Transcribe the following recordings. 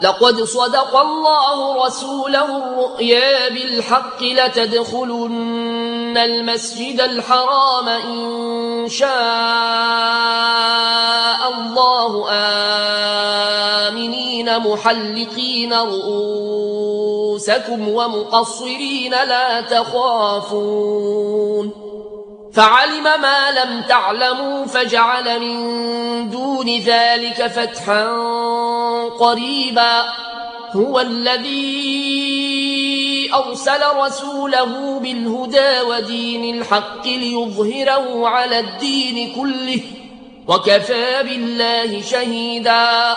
لقد صدق الله رسوله الرؤيا بالحق لتدخلن المسجد الحرام إن شاء الله آمنين محلقين رؤوسكم ومقصرين لا تخافون فعلم ما لم تعلموا فجعل من دون ذلك فتحا قريبا هو الذي أرسل رسوله بالهدى ودين الحق ليظهره على الدين كله وكفى بالله شهيدا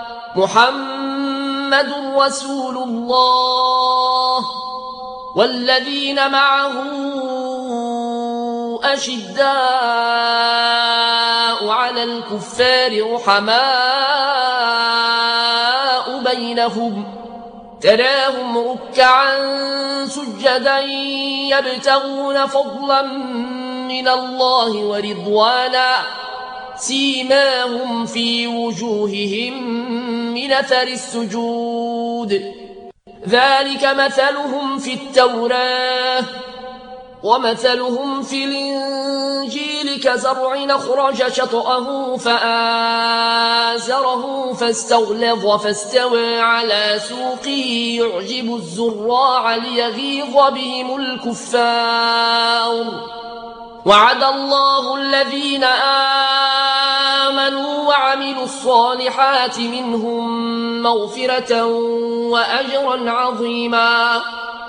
محمد رسول الله والذين معه أشداء على الكفار رحماء بينهم تراهم ركعا سجدا يبتغون فضلا من الله ورضوانا سيماهم في وجوههم من أثر السجود ذلك مثلهم في التوراة ومثلهم في الإنجيل كزرع أخرج شطأه فآزره فاستغلظ فاستوى على سوقه يعجب الزراع ليغيظ بهم الكفار وعد الله الذين آمنوا وعملوا الصالحات منهم مغفرة وأجرا عظيما